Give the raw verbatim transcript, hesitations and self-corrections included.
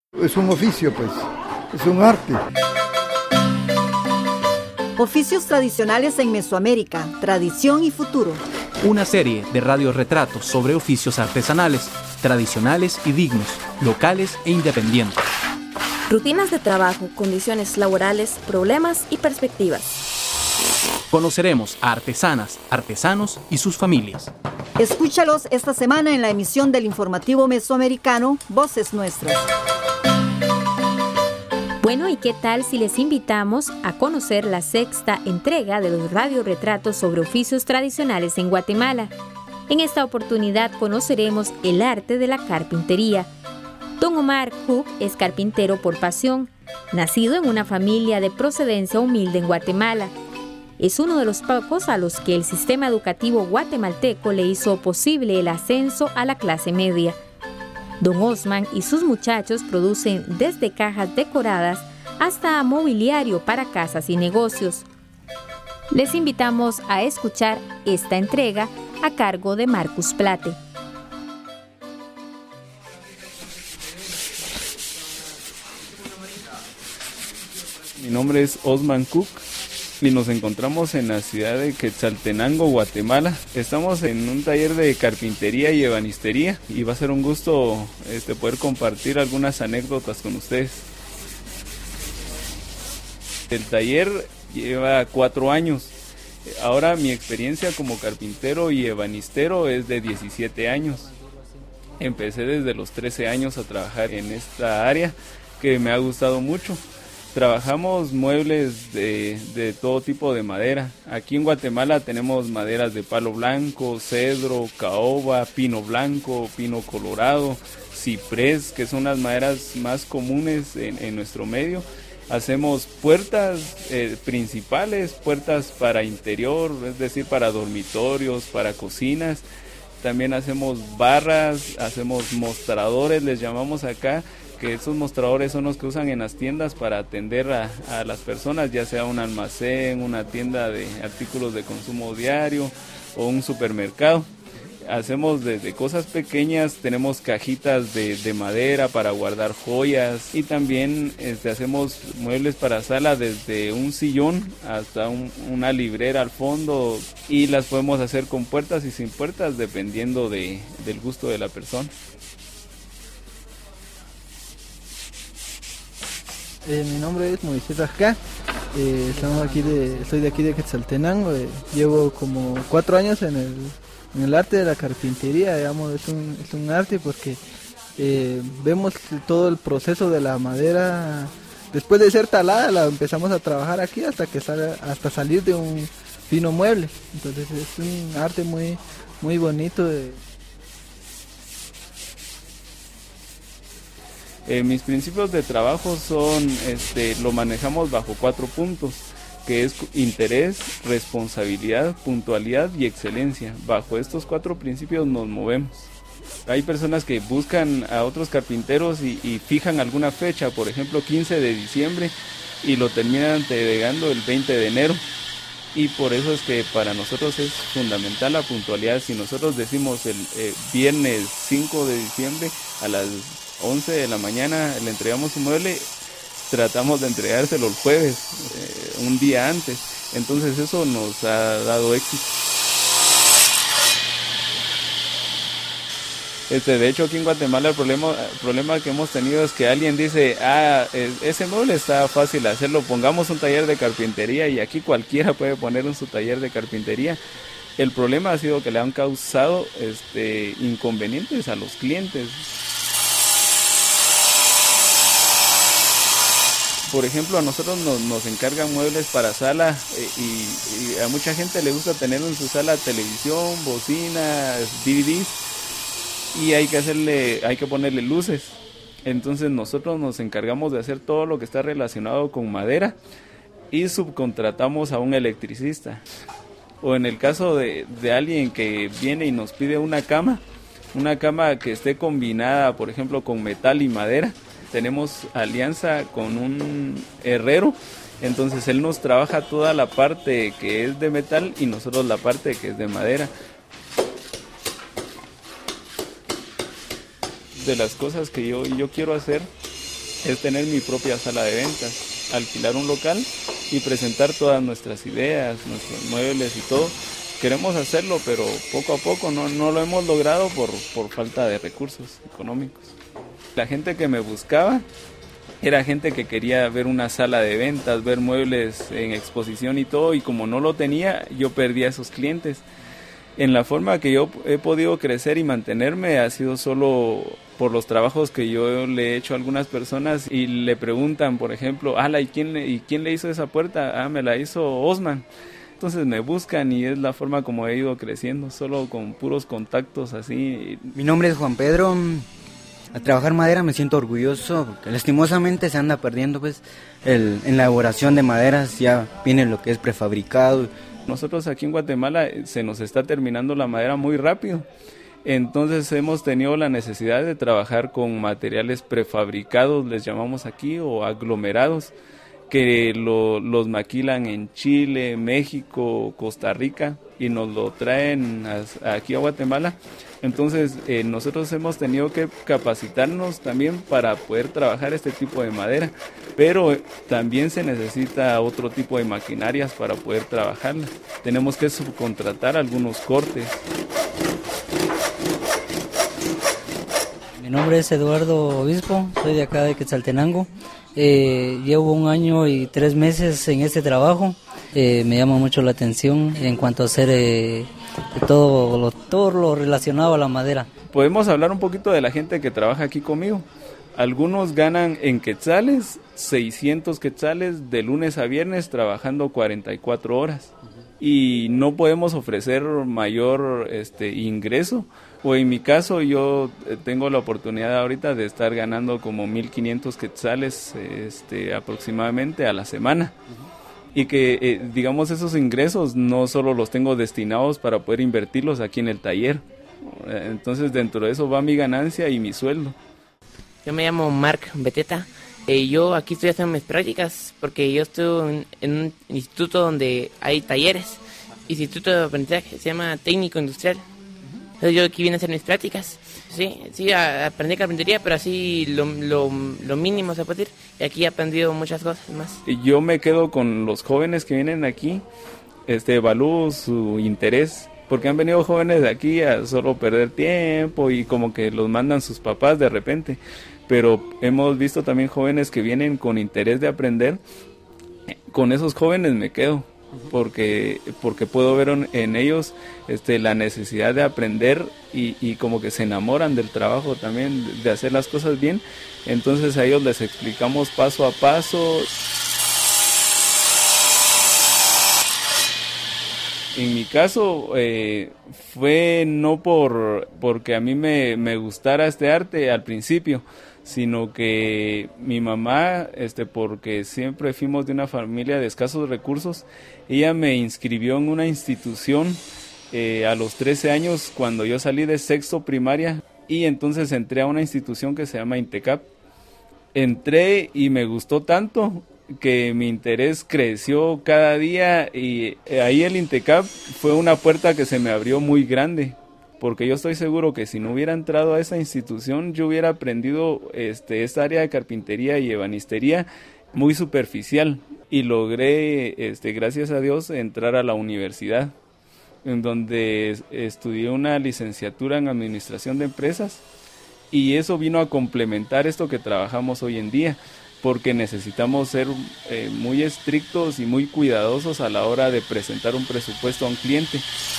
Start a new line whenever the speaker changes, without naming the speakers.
Es un oficio, pues, es un arte.
Oficios tradicionales en Mesoamérica, tradición y futuro.
Una serie de radiorretratos sobre oficios artesanales, tradicionales y dignos, locales e independientes.
Rutinas de trabajo, condiciones laborales, problemas y perspectivas.
Conoceremos a artesanas, artesanos y sus familias.
Escúchalos esta semana en la emisión del informativo mesoamericano Voces Nuestras.
Bueno, ¿y qué tal si les invitamos a conocer la sexta entrega de los radiorretratos sobre oficios tradicionales en Guatemala? En esta oportunidad conoceremos el arte de la carpintería. Don Omar Cook es carpintero por pasión, nacido en una familia de procedencia humilde en Guatemala. Es uno de los pocos a los que el sistema educativo guatemalteco le hizo posible el ascenso a la clase media. Don Osman y sus muchachos producen desde cajas decoradas hasta mobiliario para casas y negocios. Les invitamos a escuchar esta entrega a cargo de Marcus Plate.
Mi nombre es Osman Cook y nos encontramos en la ciudad de Quetzaltenango, Guatemala. Estamos en un taller de carpintería y ebanistería y va a ser un gusto este, poder compartir algunas anécdotas con ustedes. El taller lleva cuatro años. Ahora mi experiencia como carpintero y ebanistero es de diecisiete años. Empecé desde los trece años a trabajar en esta área que me ha gustado mucho. Trabajamos muebles de, de todo tipo de madera. Aquí en Guatemala tenemos maderas de palo blanco, cedro, caoba, pino blanco, pino colorado, ciprés, que son las maderas más comunes en, en nuestro medio. Hacemos puertas eh, principales, puertas para interior, es decir, para dormitorios, para cocinas. También hacemos barras, hacemos mostradores, les llamamos acá, que esos mostradores son los que usan en las tiendas para atender a, a las personas, ya sea un almacén, una tienda de artículos de consumo diario o un supermercado. Hacemos desde cosas pequeñas, tenemos cajitas de, de madera para guardar joyas y también este, hacemos muebles para sala desde un sillón hasta un, una librera al fondo y las podemos hacer con puertas y sin puertas dependiendo de, del gusto de la persona.
Eh, mi nombre es Moisés Rascá, eh, estamos aquí de, soy de aquí de Quetzaltenango, eh, llevo como cuatro años en el, en el arte de la carpintería, digamos, es un, es un arte porque eh, vemos todo el proceso de la madera, después de ser talada la empezamos a trabajar aquí hasta que salga, hasta salir de un fino mueble, entonces es un arte muy, muy bonito de...
Eh, mis principios de trabajo son, este, lo manejamos bajo cuatro puntos, que es interés, responsabilidad, puntualidad y excelencia. Bajo estos cuatro principios nos movemos. Hay personas que buscan a otros carpinteros y, y fijan alguna fecha, por ejemplo quince de diciembre, y lo terminan entregando el veinte de enero. Y por eso es que para nosotros es fundamental la puntualidad. Si nosotros decimos el eh, viernes cinco de diciembre a las once de la mañana le entregamos su mueble, tratamos de entregárselo el jueves, eh, un día antes. Entonces eso nos ha dado éxito. Este, de hecho aquí en Guatemala el problema, el problema que hemos tenido es que alguien dice, ah, ese mueble está fácil hacerlo, pongamos un taller de carpintería, y aquí cualquiera puede poner en su taller de carpintería. El problema ha sido que le han causado este, inconvenientes a los clientes. Por ejemplo, a nosotros nos, nos encargan muebles para sala eh, y, y a mucha gente le gusta tener en su sala televisión, bocinas, D V Ds, y hay que hacerle, hay que ponerle luces. Entonces nosotros nos encargamos de hacer todo lo que está relacionado con madera y subcontratamos a un electricista. O en el caso de, de alguien que viene y nos pide una cama, una cama que esté combinada, por ejemplo, con metal y madera. Tenemos alianza con un herrero, entonces él nos trabaja toda la parte que es de metal y nosotros la parte que es de madera. De las cosas que yo, yo quiero hacer es tener mi propia sala de ventas, alquilar un local y presentar todas nuestras ideas, nuestros muebles y todo. Queremos hacerlo, pero poco a poco no, no lo hemos logrado por, por falta de recursos económicos. La gente que me buscaba era gente que quería ver una sala de ventas, ver muebles en exposición y todo, y como no lo tenía, yo perdía a esos clientes. En la forma que yo he podido crecer y mantenerme ha sido solo por los trabajos que yo le he hecho a algunas personas y le preguntan, por ejemplo, ala, ¿y quién le, ¿y quién le hizo esa puerta? Ah, me la hizo Osman. Entonces me buscan y es la forma como he ido creciendo, solo con puros contactos así.
Mi nombre es Juan Pedro. Al trabajar madera me siento orgulloso porque lastimosamente se anda perdiendo pues el, en la elaboración de maderas, ya viene lo que es prefabricado.
Nosotros aquí en Guatemala se nos está terminando la madera muy rápido, entonces hemos tenido la necesidad de trabajar con materiales prefabricados, les llamamos aquí, o aglomerados, que lo, los maquilan en Chile, México, Costa Rica y nos lo traen a, aquí a Guatemala. Entonces eh, nosotros hemos tenido que capacitarnos también para poder trabajar este tipo de madera, pero también se necesita otro tipo de maquinarias para poder trabajarla. Tenemos que subcontratar algunos cortes.
Mi nombre es Eduardo Obispo, soy de acá de Quetzaltenango. Eh, llevo un año y tres meses en este trabajo. Eh, me llama mucho la atención en cuanto a hacer eh, todo, lo, todo lo relacionado a la madera.
Podemos hablar un poquito de la gente que trabaja aquí conmigo. Algunos ganan en quetzales, seiscientos quetzales de lunes a viernes trabajando cuarenta y cuatro horas. Y no podemos ofrecer mayor este, ingreso. O en mi caso yo tengo la oportunidad ahorita de estar ganando como mil quinientos quetzales este, aproximadamente a la semana. Y que eh, digamos esos ingresos no solo los tengo destinados para poder invertirlos aquí en el taller. Entonces dentro de eso va mi ganancia y mi sueldo.
Yo me llamo Marc Beteta. Eh, yo aquí estoy haciendo mis prácticas porque yo estoy en, en un instituto donde hay talleres. Instituto de aprendizaje, se llama Técnico Industrial. Entonces yo aquí vine a hacer mis prácticas. Sí, sí, a, aprendí carpintería, pero así lo, lo, lo mínimo se puede decir. Y aquí he aprendido muchas cosas más.
Yo me quedo con los jóvenes que vienen aquí, este, evalúo su interés, porque han venido jóvenes de aquí a solo perder tiempo y como que los mandan sus papás de repente. Pero hemos visto también jóvenes que vienen con interés de aprender. Con esos jóvenes me quedo. Porque, porque puedo ver en ellos este, la necesidad de aprender y, y como que se enamoran del trabajo también, de hacer las cosas bien. Entonces a ellos les explicamos paso a paso. En mi caso eh, fue no por porque a mí me, me gustara este arte al principio, sino que mi mamá, este, porque siempre fuimos de una familia de escasos recursos, ella me inscribió en una institución eh, a los trece años cuando yo salí de sexto primaria y entonces entré a una institución que se llama INTECAP. Entré y me gustó tanto que mi interés creció cada día y ahí el INTECAP fue una puerta que se me abrió muy grande. Porque yo estoy seguro que si no hubiera entrado a esa institución, yo hubiera aprendido este, esta área de carpintería y ebanistería muy superficial. Y logré, este, gracias a Dios, entrar a la universidad, en donde estudié una licenciatura en administración de empresas. Y eso vino a complementar esto que trabajamos hoy en día, porque necesitamos ser eh, muy estrictos y muy cuidadosos a la hora de presentar un presupuesto a un cliente.